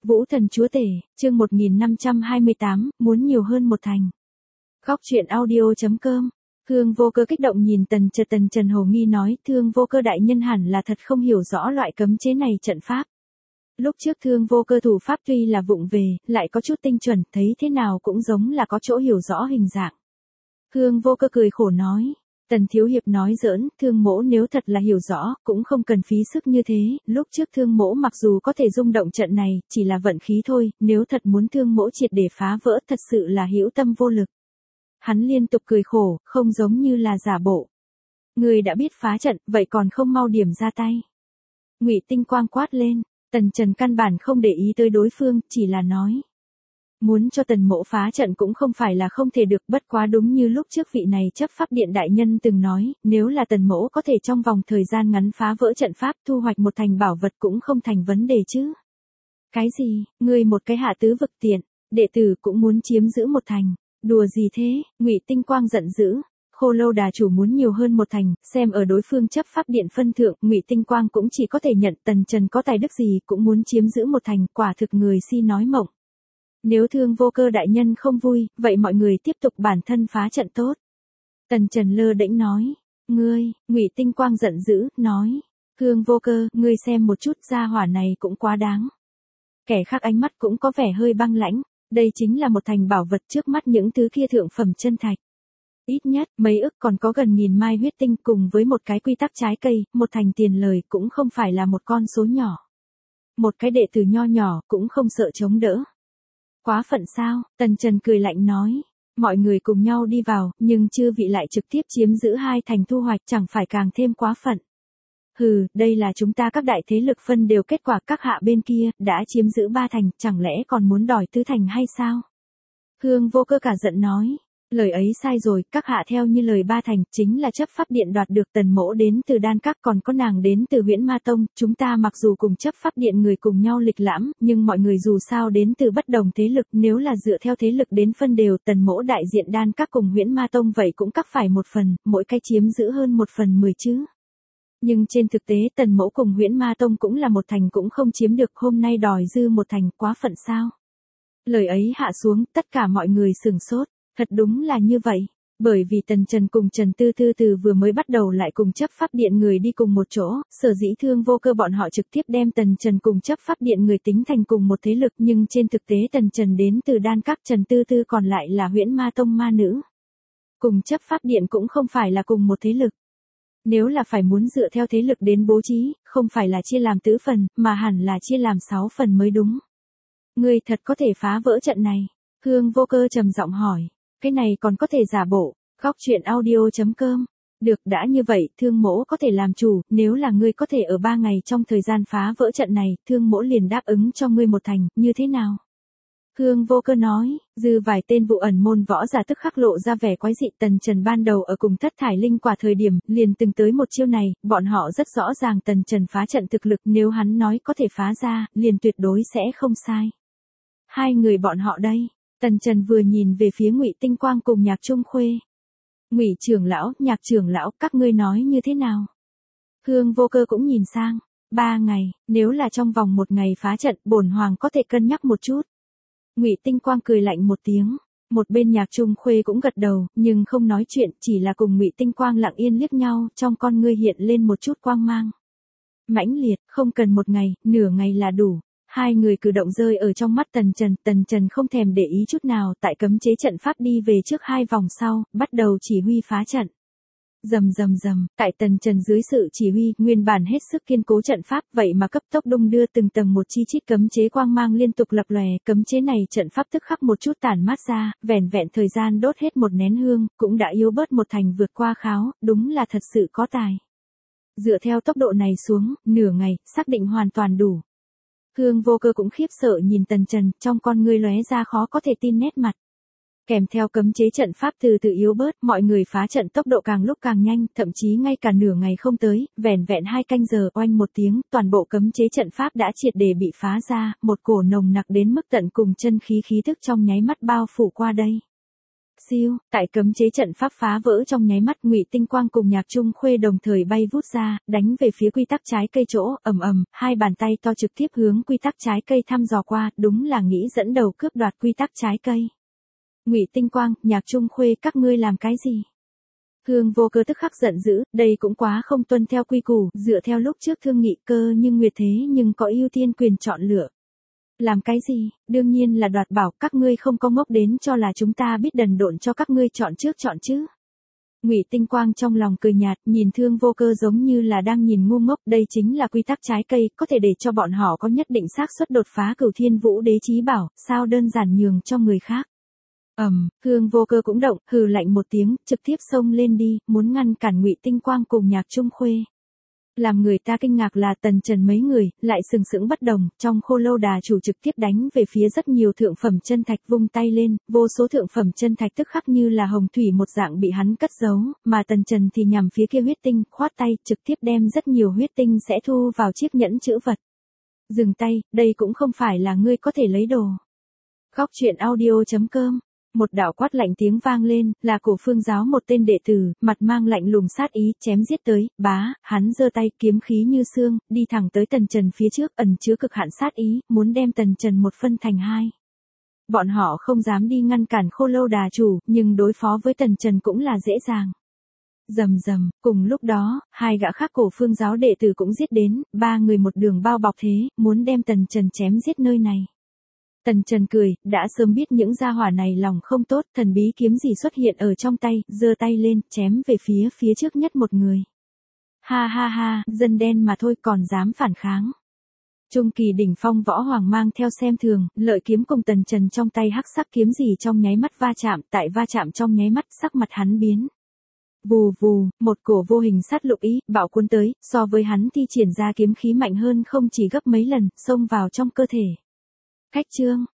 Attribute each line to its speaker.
Speaker 1: Vũ Thần Chúa Tể, chương 1528, muốn nhiều hơn một thành. Góc truyện audio.com. Thương Vô Cơ kích động nhìn Tần Trần hồ nghi nói, Thương Vô Cơ đại nhân hẳn là thật không hiểu rõ loại cấm chế này trận pháp. Lúc trước Thương Vô Cơ thủ pháp tuy là vụng về, lại có chút tinh chuẩn, thấy thế nào cũng giống là có chỗ hiểu rõ hình dạng. Thương Vô Cơ cười khổ nói. Tần Thiếu Hiệp nói giỡn, Thương mỗ nếu thật là hiểu rõ, cũng không cần phí sức như thế, lúc trước Thương mỗ mặc dù có thể rung động trận này, chỉ là vận khí thôi, nếu thật muốn Thương mỗ triệt để phá vỡ thật sự là hữu tâm vô lực. Hắn liên tục cười khổ, không giống như là giả bộ. Người đã biết phá trận, vậy còn không mau điểm ra tay. Ngụy Tinh Quang quát lên, Tần Trần căn bản không để ý tới đối phương, chỉ là nói. Muốn cho Tần mỗ phá trận cũng không phải là không thể được, bất quá đúng như lúc trước vị này chấp pháp điện đại nhân từng nói, nếu là Tần mỗ có thể trong vòng thời gian ngắn phá vỡ trận pháp thu hoạch một thành bảo vật cũng không thành vấn đề chứ. Cái gì, ngươi một cái hạ tứ vực tiện, đệ tử cũng muốn chiếm giữ một thành, đùa gì thế, Ngụy Tinh Quang giận dữ. Khô Lâu đà chủ muốn nhiều hơn một thành, xem ở đối phương chấp pháp điện phân thượng, Ngụy Tinh Quang cũng chỉ có thể nhận Tần Trần có tài đức gì cũng muốn chiếm giữ một thành, quả thực người si nói mộng. Nếu Thương Vô Cơ đại nhân không vui, vậy mọi người tiếp tục bản thân phá trận tốt. Tần Trần lơ đễnh nói. Ngươi, Ngụy Tinh Quang giận dữ, nói. Thương Vô Cơ, ngươi xem một chút gia hỏa này cũng quá đáng. Kẻ khác ánh mắt cũng có vẻ hơi băng lãnh, đây chính là một thành bảo vật trước mắt những thứ kia thượng phẩm chân thạch. Ít nhất, mấy ức còn có gần 1000 mai huyết tinh cùng với một cái quy tắc trái cây, một thành tiền lời cũng không phải là một con số nhỏ. Một cái đệ tử nho nhỏ cũng không sợ chống đỡ. Quá phận sao, Tần Trần cười lạnh nói. Mọi người cùng nhau đi vào, nhưng chư vị lại trực tiếp chiếm giữ hai thành thu hoạch chẳng phải càng thêm quá phận. Hừ, đây là chúng ta các đại thế lực phân đều kết quả, các hạ bên kia, đã chiếm giữ 3 thành, chẳng lẽ còn muốn đòi tứ thành hay sao? Thương Vô Cơ cả giận nói. Lời ấy sai rồi, các hạ theo như lời 3 thành, chính là chấp pháp điện đoạt được, Tần mỗ đến từ Đan Các còn có nàng đến từ Huyễn Ma Tông, chúng ta mặc dù cùng chấp pháp điện người cùng nhau lịch lãm, nhưng mọi người dù sao đến từ bất đồng thế lực, nếu là dựa theo thế lực đến phân đều, Tần mỗ đại diện Đan Các cùng Huyễn Ma Tông vậy cũng cắt phải một phần, mỗi cái chiếm giữ hơn 1/10 chứ. Nhưng trên thực tế Tần mỗ cùng Huyễn Ma Tông cũng là một thành cũng không chiếm được, hôm nay đòi dư một thành, quá phận sao? Lời ấy hạ xuống, tất cả mọi người sửng sốt. Thật đúng là như vậy, bởi vì Tần Trần cùng Trần Tư Tư từ vừa mới bắt đầu lại cùng chấp pháp điện người đi cùng một chỗ, sở dĩ Thương Vô Cơ bọn họ trực tiếp đem Tần Trần cùng chấp pháp điện người tính thành cùng một thế lực, nhưng trên thực tế Tần Trần đến từ Đan Các, Trần Tư Tư còn lại là Huyễn Ma Tông ma nữ. Cùng chấp pháp điện cũng không phải là cùng một thế lực. Nếu là phải muốn dựa theo thế lực đến bố trí, không phải là chia làm tứ phần, mà hẳn là chia làm 6 phần mới đúng. Ngươi thật có thể phá vỡ trận này? Thương Vô Cơ trầm giọng hỏi. Cái này còn có thể giả bộ, góc truyện audio.com. Được, đã như vậy, Thương mỗ có thể làm chủ, nếu là ngươi có thể ở 3 ngày trong thời gian phá vỡ trận này, Thương mỗ liền đáp ứng cho ngươi một thành, như thế nào? Thương Vô Cơ nói, dư vài tên vụ ẩn môn võ giả tức khắc lộ ra vẻ quái dị. Tần Trần ban đầu ở cùng Thất Thải Linh Quả thời điểm, liền từng tới một chiêu này, bọn họ rất rõ ràng Tần Trần phá trận thực lực, nếu hắn nói có thể phá ra, liền tuyệt đối sẽ không sai. Hai người bọn họ đây. Tần Trần vừa nhìn về phía Ngụy Tinh Quang cùng Nhạc Trung Khuê. Ngụy trưởng lão, Nhạc trưởng lão, các ngươi nói như thế nào? Thương Vô Cơ cũng nhìn sang. 3 ngày, nếu là trong vòng 1 ngày phá trận, bổn hoàng có thể cân nhắc một chút. Ngụy Tinh Quang cười lạnh một tiếng. Một bên Nhạc Trung Khuê cũng gật đầu, nhưng không nói chuyện, chỉ là cùng Ngụy Tinh Quang lặng yên liếc nhau, trong con ngươi hiện lên một chút quang mang. Mãnh liệt, không cần 1 ngày, nửa ngày là đủ. Hai người cử động rơi ở trong mắt Tần Trần không thèm để ý chút nào, tại cấm chế trận pháp đi về trước 2 vòng sau, bắt đầu chỉ huy phá trận. Rầm, tại Tần Trần dưới sự chỉ huy, nguyên bản hết sức kiên cố trận pháp, vậy mà cấp tốc đung đưa từng tầng một chi chít cấm chế quang mang liên tục lập lòe, cấm chế này trận pháp tức khắc một chút tản mát ra, vẻn vẹn thời gian đốt hết 1 nén hương, cũng đã yếu bớt một thành vượt qua kháo, đúng là thật sự có tài. Dựa theo tốc độ này xuống, nửa ngày, xác định hoàn toàn đủ. Thương Vô Cơ cũng khiếp sợ nhìn Tần Trần, trong con ngươi lóe ra khó có thể tin nét mặt. Kèm theo cấm chế trận pháp từ từ yếu bớt, mọi người phá trận tốc độ càng lúc càng nhanh, thậm chí ngay cả nửa ngày không tới, vẻn vẹn 2 canh giờ, oanh một tiếng, toàn bộ cấm chế trận pháp đã triệt để bị phá ra, một cổ nồng nặc đến mức tận cùng chân khí khí thức trong nháy mắt bao phủ qua đây. Siêu, tại cấm chế trận pháp phá vỡ trong nháy mắt, Ngụy Tinh Quang cùng Nhạc Trung Khuê đồng thời bay vút ra, đánh về phía quy tắc trái cây chỗ, ầm ầm, hai bàn tay to trực tiếp hướng quy tắc trái cây thăm dò qua, đúng là nghĩ dẫn đầu cướp đoạt quy tắc trái cây. Ngụy Tinh Quang, Nhạc Trung Khuê, các ngươi làm cái gì? Hương Vô Cơ tức khắc giận dữ, đây cũng quá không tuân theo quy củ, dựa theo lúc trước thương nghị cơ nhưng Nguyệt thế nhưng có ưu tiên quyền chọn lựa. Làm cái gì, đương nhiên là đoạt bảo, các ngươi không có ngốc đến cho là chúng ta biết đần độn cho các ngươi chọn trước chọn chứ. Ngụy Tinh Quang trong lòng cười nhạt, nhìn Thương Vô Cơ giống như là đang nhìn ngu ngốc, đây chính là quy tắc trái cây, có thể để cho bọn họ có nhất định xác suất đột phá Cửu Thiên Vũ Đế chí bảo, sao đơn giản nhường cho người khác. Thương Vô Cơ cũng động, hừ lạnh một tiếng, trực tiếp xông lên đi, muốn ngăn cản Ngụy Tinh Quang cùng Nhạc Trung Khuê. Làm người ta kinh ngạc là Tần Trần mấy người, lại sừng sững bất đồng, trong Khô Lâu Đà chủ trực tiếp đánh về phía rất nhiều thượng phẩm chân thạch, vung tay lên, vô số thượng phẩm chân thạch tức khắc như là hồng thủy một dạng bị hắn cất giấu, mà Tần Trần thì nhằm phía kia huyết tinh, khoát tay, trực tiếp đem rất nhiều huyết tinh sẽ thu vào chiếc nhẫn chữ vật. Dừng tay, đây cũng không phải là ngươi có thể lấy đồ. Khóc chuyện audio.com. Một đạo quát lạnh tiếng vang lên, là Cổ Phương giáo một tên đệ tử, mặt mang lạnh lùng sát ý, chém giết tới, hắn giơ tay, kiếm khí như xương, đi thẳng tới Tần Trần phía trước, ẩn chứa cực hạn sát ý, muốn đem Tần Trần một phân thành hai. Bọn họ không dám đi ngăn cản Khô Lâu Đà chủ, nhưng đối phó với Tần Trần cũng là dễ dàng. Rầm rầm, cùng lúc đó, hai gã khác Cổ Phương giáo đệ tử cũng giết đến, ba người một đường bao bọc thế, muốn đem Tần Trần chém giết nơi này. Tần Trần cười, đã sớm biết những gia hỏa này lòng không tốt, thần bí kiếm gì xuất hiện ở trong tay, giơ tay lên, chém về phía trước nhất một người. Ha ha ha, dân đen mà thôi còn dám phản kháng. Trung kỳ đỉnh phong Võ Hoàng mang theo xem thường, lợi kiếm cùng Tần Trần trong tay hắc sắc kiếm gì trong nháy mắt va chạm, tại va chạm trong nháy mắt sắc mặt hắn biến. Vù vù, một cổ vô hình sát lục ý, bạo cuốn tới, so với hắn thi triển ra kiếm khí mạnh hơn không chỉ gấp mấy lần, xông vào trong cơ thể. Cách chương.